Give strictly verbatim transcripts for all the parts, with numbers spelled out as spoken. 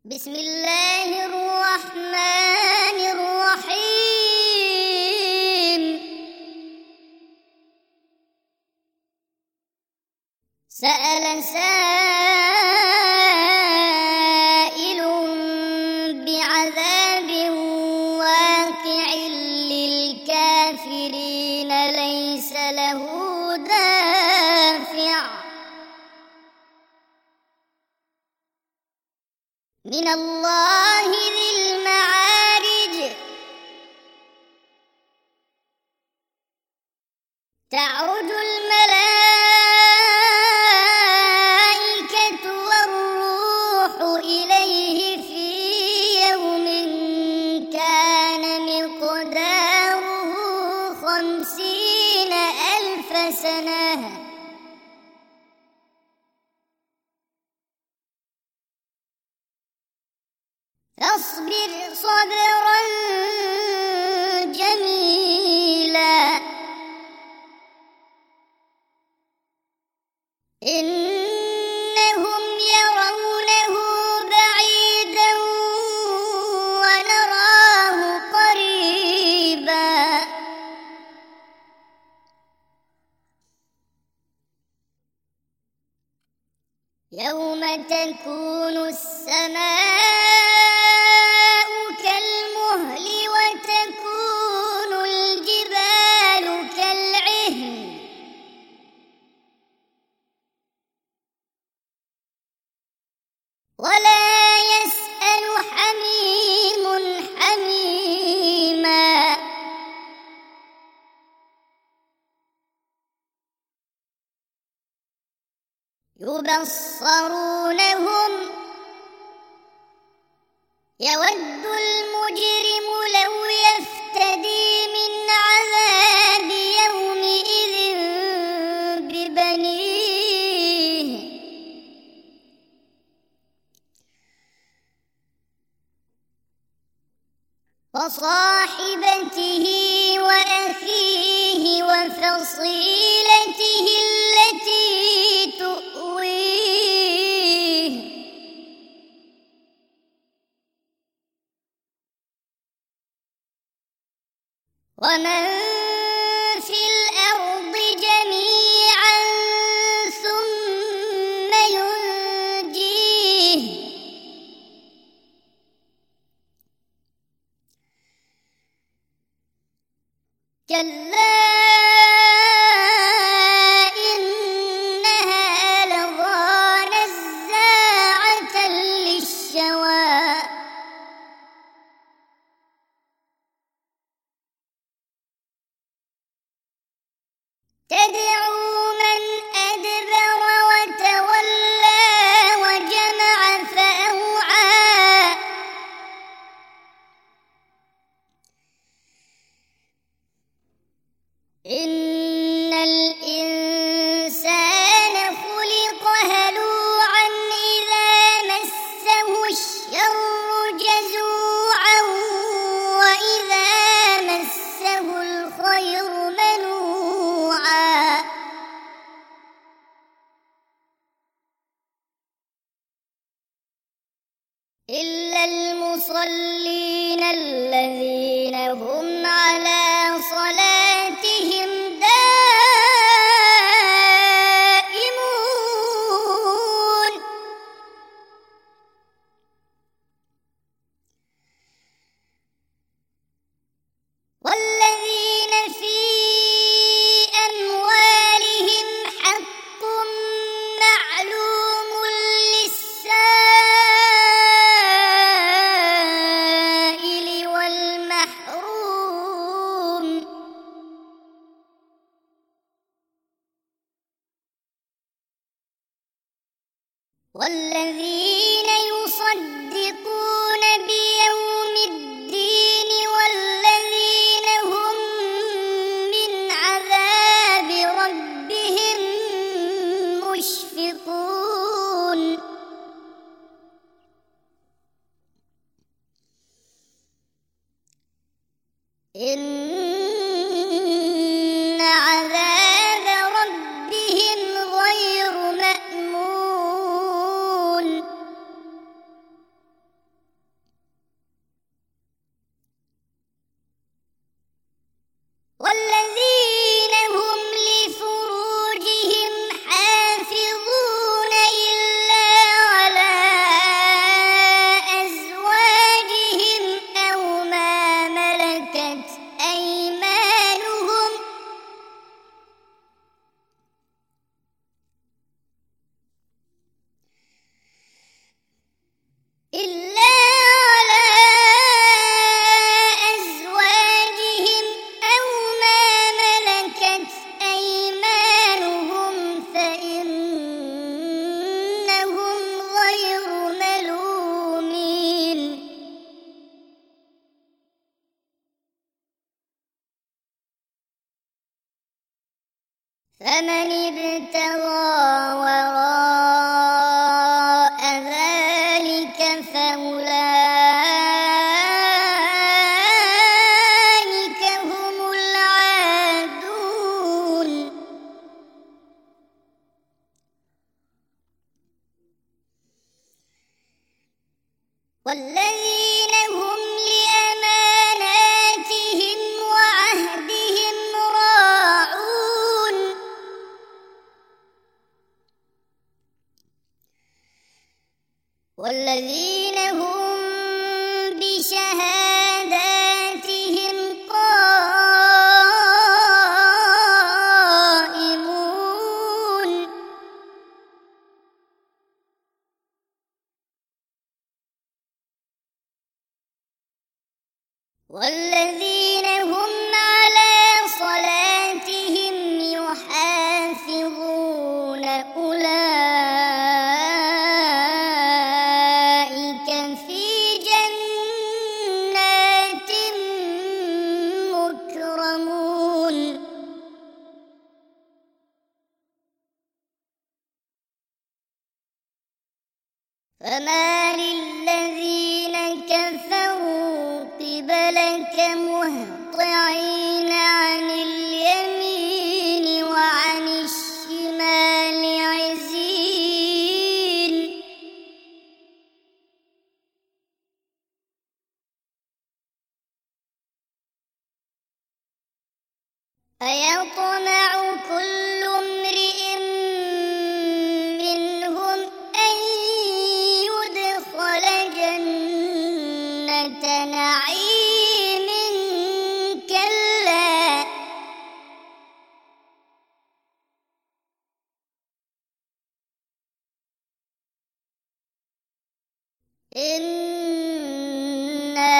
بسم الله الرحمن الرحيم. سأل سائل بعذاب واقع للكافرين ليس له دافع من الله ذي المعارج. تعرج الملائكة والروح إليه في يوم كان مقداره خمسين ألف سنة فاصبر صبرا جميلا إنهم يرونه بعيدا ونراه قريبا يوم تكون السماء وتكون الجبال كالعهن ولا يسأل حميم حميما يبصرونهم يود المجرم لو يفتدي من عذاب يومئذ ببنيه وصاحبته وأخيه وفصيلته التي تؤويه ومن في الأرض جميعا ثم ينجيه كلا إنها لظى نزاعة للشوى تدعو من أدبر وتولى وجمع فأوعى إن الإنسان خلق هلوعا إذا مسه الشر جزوعا وإذا مسه الخير منوعا إلا المصلين الذين هم على صلاتهم دائمون والذين في أموالهم حق معلوم للسائل والمحروم والذين يصدقون بيوم الدين والذين هم من عذاب ربهم مشفقون إن عذاب ربهم غير مأمون فمن ابتغى وراء ذلك فأولئك هم العادون والذين هم لأماناتهم وعهدهم راعون والذين هم بشهاداتهم قائمون والذين هم على صلاتهم يحافظون أولئك في جنات مكرمون فما للذين كفروا قبلك مهطعين عن اليمين وعن الشمال عزين أيطمع كل امرئ منهم أن يدخل جنة نعيم كلا إنا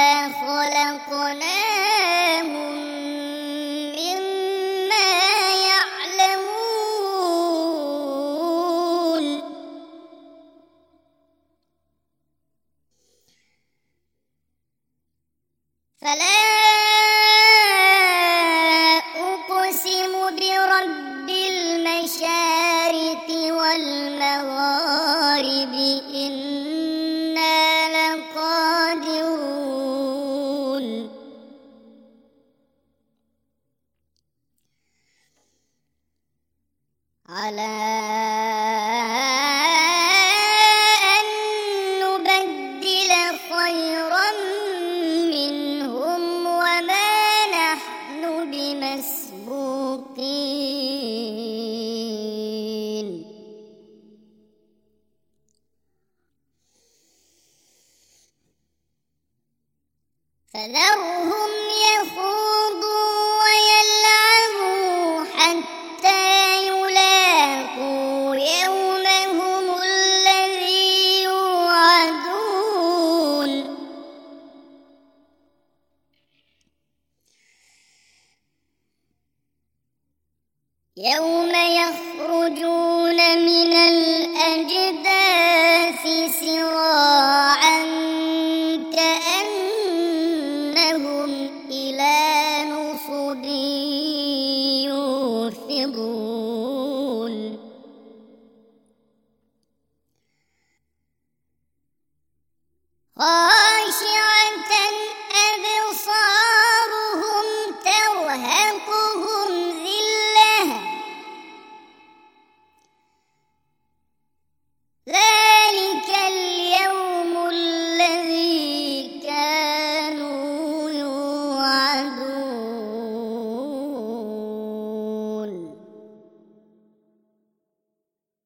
خلقناهم مما يعلمون فلا أقسم برب المشارق والمغارب إنا لقادرون على أن نبدل خيرا منهم وما نحن بمسبوقين فذرهم يخوضوا ويلعبوا حتى يلاقوا يومهم الذي يوعدون يوم يخرجون من الأجداث سراعا كأنهم إلى نصب يوفضون خالدين